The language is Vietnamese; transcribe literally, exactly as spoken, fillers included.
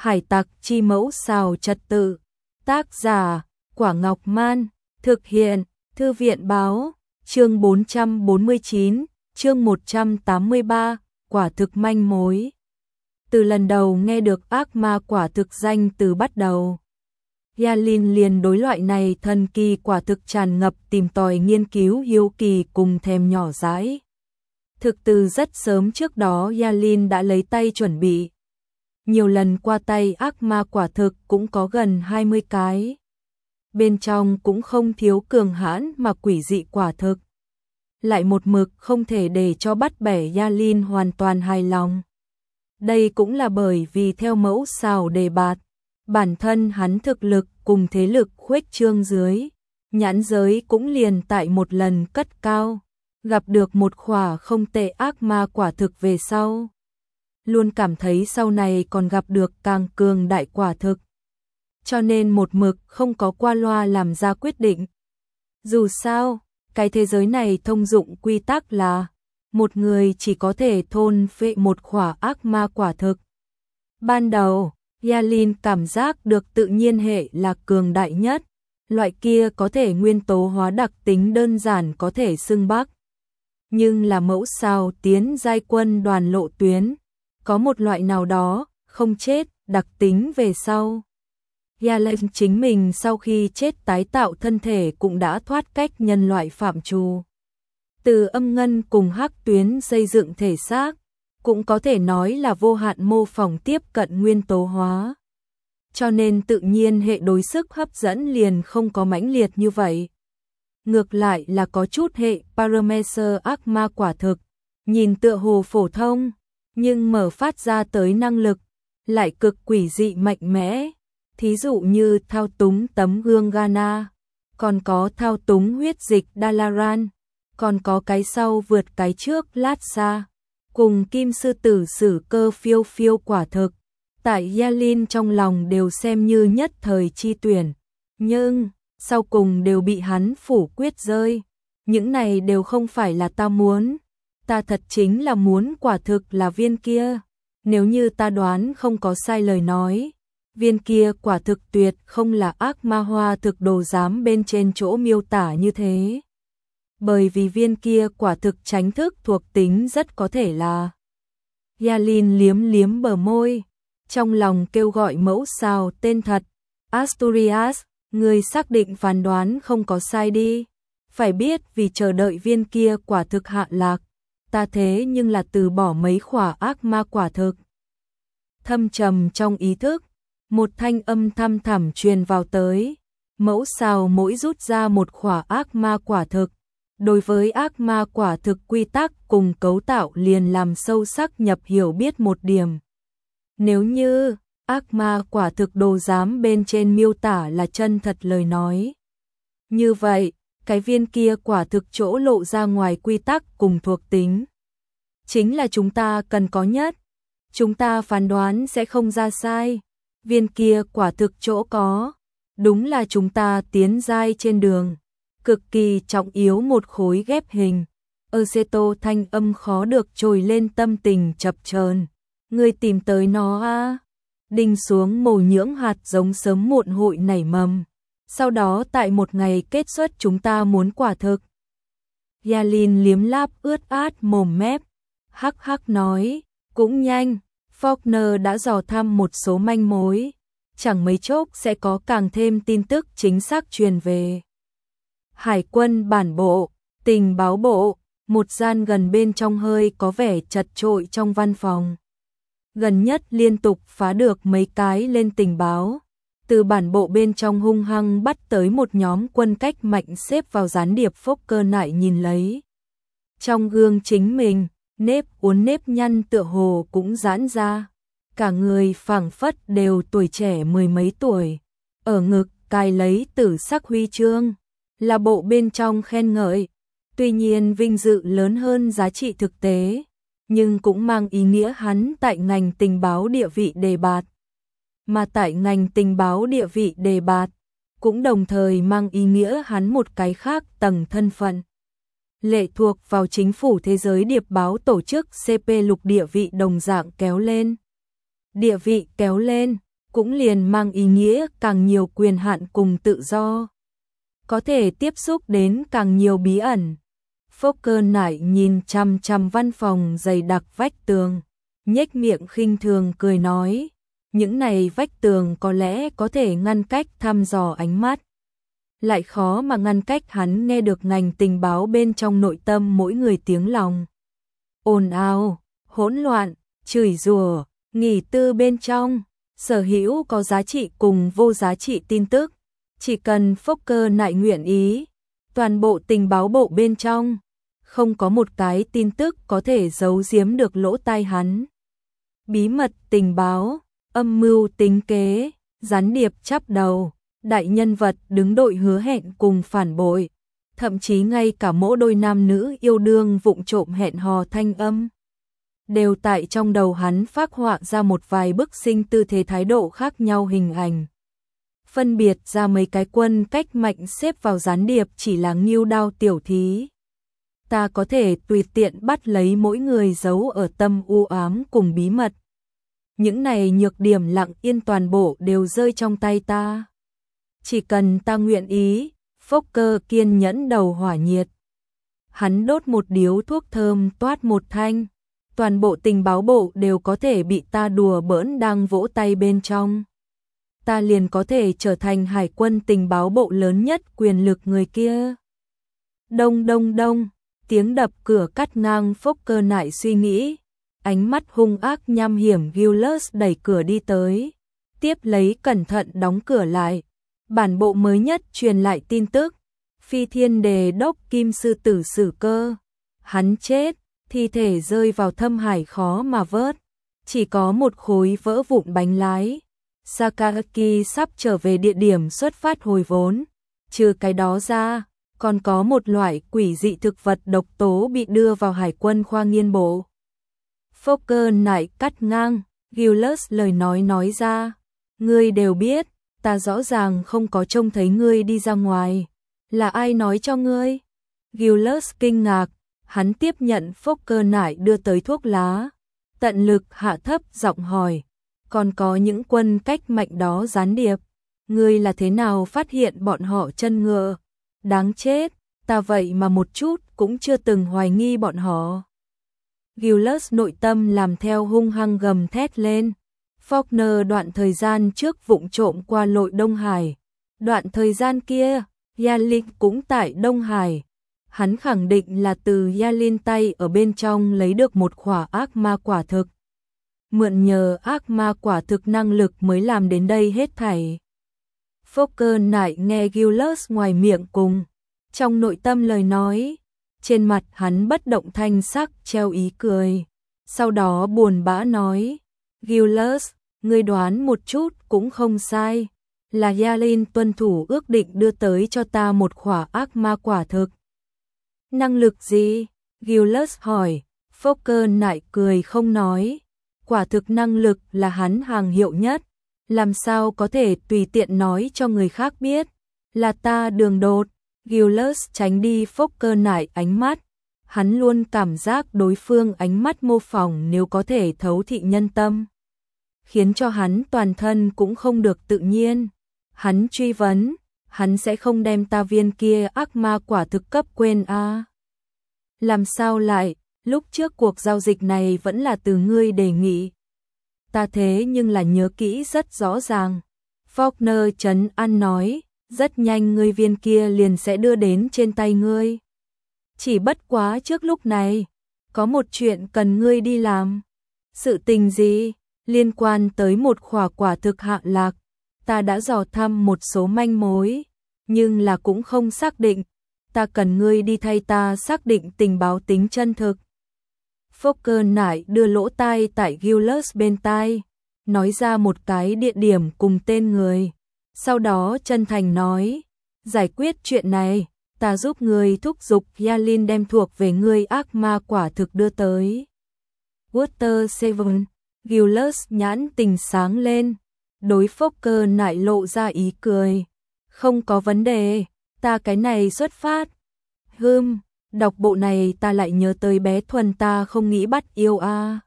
Hải tặc chi mẫu xào trật tự. Tác giả, Quả Ngọc Man. Thực hiện, Thư viện Báo. Chương bốn trăm bốn mươi chín, chương một trăm tám mươi ba, quả thực manh mối. Từ lần đầu nghe được ác ma quả thực danh từ bắt đầu, Yalin liền đối loại này thần kỳ quả thực tràn ngập tìm tòi nghiên cứu hiếu kỳ cùng thèm nhỏ dãi. Thực từ rất sớm trước đó Yalin đã lấy tay chuẩn bị. Nhiều lần qua tay ác ma quả thực cũng có gần hai mươi cái. Bên trong cũng không thiếu cường hãn mà quỷ dị quả thực. Lại một mực không thể để cho bắt bẻ Yalin hoàn toàn hài lòng. Đây cũng là bởi vì theo mẫu xào đề bạt, bản thân hắn thực lực cùng thế lực khuếch trương dưới, nhãn giới cũng liền tại một lần cất cao, gặp được một khỏa không tệ ác ma quả thực về sau. Luôn cảm thấy sau này còn gặp được càng cường đại quả thực. Cho nên một mực không có qua loa làm ra quyết định. Dù sao, cái thế giới này thông dụng quy tắc là một người chỉ có thể thôn phệ một khỏa ác ma quả thực. Ban đầu, Yalin cảm giác được tự nhiên hệ là cường đại nhất, loại kia có thể nguyên tố hóa đặc tính đơn giản có thể xưng bác. Nhưng là mẫu sao tiến giai quân đoàn lộ tuyến, có một loại nào đó, không chết, đặc tính về sau. Yalin chính mình sau khi chết tái tạo thân thể cũng đã thoát cách nhân loại phạm trù. Từ âm ngân cùng hắc tuyến xây dựng thể xác, cũng có thể nói là vô hạn mô phỏng tiếp cận nguyên tố hóa. Cho nên tự nhiên hệ đối sức hấp dẫn liền không có mãnh liệt như vậy. Ngược lại là có chút hệ parameter ác ma quả thực, nhìn tựa hồ phổ thông, nhưng mở phát ra tới năng lực, lại cực quỷ dị mạnh mẽ. Thí dụ như thao túng tấm gương Ghana, còn có thao túng huyết dịch Dalaran, còn có cái sau vượt cái trước lát xa, cùng kim sư tử sử cơ phiêu phiêu quả thực. Tại Yalin trong lòng đều xem như nhất thời chi tuyển, nhưng sau cùng đều bị hắn phủ quyết rơi. Những này đều không phải là ta muốn, ta thật chính là muốn quả thực là viên kia. Nếu như ta đoán không có sai lời nói, viên kia quả thực tuyệt không là ác ma hoa thực đồ giám bên trên chỗ miêu tả như thế. Bởi vì viên kia quả thực tránh thức thuộc tính rất có thể là. Yalin liếm liếm bờ môi, trong lòng kêu gọi mẫu sao tên thật. Asturias, người xác định phán đoán không có sai đi. Phải biết vì chờ đợi viên kia quả thực hạ lạc, ta thế nhưng là từ bỏ mấy khỏa ác ma quả thực. Thâm trầm trong ý thức, một thanh âm thăm thẳm truyền vào tới. Mẫu sao mỗi rút ra một khỏa ác ma quả thực. Đối với ác ma quả thực quy tắc cùng cấu tạo liền làm sâu sắc nhập hiểu biết một điểm. Nếu như ác ma quả thực đồ giám bên trên miêu tả là chân thật lời nói, như vậy, cái viên kia quả thực chỗ lộ ra ngoài quy tắc cùng thuộc tính, chính là chúng ta cần có nhất. Chúng ta phán đoán sẽ không ra sai. Viên kia quả thực chỗ có, đúng là chúng ta tiến giai trên đường. Cực kỳ trọng yếu một khối ghép hình. Aceto thanh âm khó được trồi lên tâm tình chập chờn. Người tìm tới nó a? Đinh xuống mồ nhưỡng hạt giống sớm muộn hội nảy mầm. Sau đó tại một ngày kết xuất chúng ta muốn quả thực. Yalin liếm láp ướt át mồm mép, hắc hắc nói, cũng nhanh. Faulkner đã dò thăm một số manh mối, chẳng mấy chốc sẽ có càng thêm tin tức chính xác truyền về. Hải quân bản bộ, tình báo bộ, một gian gần bên trong hơi có vẻ chật chội trong văn phòng. Gần nhất liên tục phá được mấy cái lên tình báo, từ bản bộ bên trong hung hăng bắt tới một nhóm quân cách mạnh xếp vào gián điệp phốc cơ nại nhìn lấy. Trong gương chính mình, nếp uốn nếp nhăn tựa hồ cũng giãn ra, cả người phảng phất đều tuổi trẻ mười mấy tuổi, ở ngực cài lấy tử sắc huy chương, là bộ bên trong khen ngợi. Tuy nhiên vinh dự lớn hơn giá trị thực tế, nhưng cũng mang ý nghĩa hắn tại ngành tình báo địa vị đề bạt. Mà tại ngành tình báo địa vị đề bạt, cũng đồng thời mang ý nghĩa hắn một cái khác tầng thân phận. Lệ thuộc vào chính phủ thế giới điệp báo tổ chức xê pê lục địa vị đồng dạng kéo lên. Địa vị kéo lên, cũng liền mang ý nghĩa càng nhiều quyền hạn cùng tự do. Có thể tiếp xúc đến càng nhiều bí ẩn. Fokker nại nhìn chằm chằm văn phòng dày đặc vách tường, nhếch miệng khinh thường cười nói, những này vách tường có lẽ có thể ngăn cách thăm dò ánh mắt, lại khó mà ngăn cách hắn nghe được ngành tình báo bên trong nội tâm mỗi người tiếng lòng. Ồn ào, hỗn loạn, chửi rủa, nghỉ tư bên trong, sở hữu có giá trị cùng vô giá trị tin tức, chỉ cần Fokker nại nguyện ý, toàn bộ tình báo bộ bên trong, không có một cái tin tức có thể giấu giếm được lỗ tai hắn. Bí mật tình báo, âm mưu tính kế, gián điệp chắp đầu, đại nhân vật đứng đội hứa hẹn cùng phản bội, thậm chí ngay cả mỗi đôi nam nữ yêu đương vụng trộm hẹn hò thanh âm, đều tại trong đầu hắn phác họa ra một vài bức sinh tư thế thái độ khác nhau hình ảnh. Phân biệt ra mấy cái quân cách mạnh xếp vào gián điệp chỉ là ngưu đao tiểu thí. Ta có thể tùy tiện bắt lấy mỗi người giấu ở tâm u ám cùng bí mật. Những này nhược điểm lặng yên toàn bộ đều rơi trong tay ta. Chỉ cần ta nguyện ý, Fokker kiên nhẫn đầu hỏa nhiệt. Hắn đốt một điếu thuốc thơm toát một thanh. Toàn bộ tình báo bộ đều có thể bị ta đùa bỡn đang vỗ tay bên trong. Ta liền có thể trở thành hải quân tình báo bộ lớn nhất quyền lực người kia. Đông đông đông, tiếng đập cửa cắt ngang Fokker nại suy nghĩ. Ánh mắt hung ác nham hiểm Giulus đẩy cửa đi tới. Tiếp lấy cẩn thận đóng cửa lại. Bản bộ mới nhất truyền lại tin tức. Phi thiên đề đốc kim sư tử xử cơ. Hắn chết, thi thể rơi vào thâm hải khó mà vớt. Chỉ có một khối vỡ vụn bánh lái. Sakaki sắp trở về địa điểm xuất phát hồi vốn. Trừ cái đó ra, còn có một loại quỷ dị thực vật độc tố bị đưa vào hải quân khoa nghiên bộ. Fokker nại cắt ngang, Giulus lời nói nói ra. Ngươi đều biết, ta rõ ràng không có trông thấy ngươi đi ra ngoài. Là ai nói cho ngươi? Giulus kinh ngạc, hắn tiếp nhận Fokker nại đưa tới thuốc lá. Tận lực hạ thấp giọng hỏi. Còn có những quân cách mạnh đó gián điệp. Ngươi là thế nào phát hiện bọn họ chân ngựa? Đáng chết, ta vậy mà một chút cũng chưa từng hoài nghi bọn họ. Giulus nội tâm làm theo hung hăng gầm thét lên. Faulkner đoạn thời gian trước vụng trộm qua lội Đông Hải. Đoạn thời gian kia, Yalin cũng tại Đông Hải. Hắn khẳng định là từ Yalin tay ở bên trong lấy được một khỏa ác ma quả thực. Mượn nhờ ác ma quả thực năng lực mới làm đến đây hết thảy. Fokker nại nghe Giulus ngoài miệng cùng, trong nội tâm lời nói, trên mặt hắn bất động thanh sắc treo ý cười. Sau đó buồn bã nói, Giulus, ngươi đoán một chút cũng không sai, là Yalin tuân thủ ước định đưa tới cho ta một khỏa ác ma quả thực. Năng lực gì? Giulus hỏi. Fokker nại cười không nói. Quả thực năng lực là hắn hàng hiệu nhất, làm sao có thể tùy tiện nói cho người khác biết, là ta đường đột. Giulus tránh đi Fokker nại ánh mắt, hắn luôn cảm giác đối phương ánh mắt mô phỏng nếu có thể thấu thị nhân tâm, khiến cho hắn toàn thân cũng không được tự nhiên. Hắn truy vấn, hắn sẽ không đem ta viên kia ác ma quả thực cấp quên a? À? Làm sao lại? Lúc trước cuộc giao dịch này vẫn là từ ngươi đề nghị. Ta thế nhưng là nhớ kỹ rất rõ ràng. Faulkner trấn an nói, rất nhanh ngươi viên kia liền sẽ đưa đến trên tay ngươi. Chỉ bất quá trước lúc này, có một chuyện cần ngươi đi làm. Sự tình gì? Liên quan tới một khỏa quả thực hạ lạc. Ta đã dò thăm một số manh mối, nhưng là cũng không xác định. Ta cần ngươi đi thay ta xác định tình báo tính chân thực. Fokker nại đưa lỗ tai tại Giulus bên tai, nói ra một cái địa điểm cùng tên người. Sau đó chân thành nói, giải quyết chuyện này, ta giúp người thúc giục Yalin đem thuộc về ngươi ác ma quả thực đưa tới. Water Seven, Giulus nhãn tình sáng lên, đối Fokker nại lộ ra ý cười. Không có vấn đề, ta cái này xuất phát. Hừm, đọc bộ này ta lại nhớ tới bé Thuần ta không nghĩ bắt yêu a. À.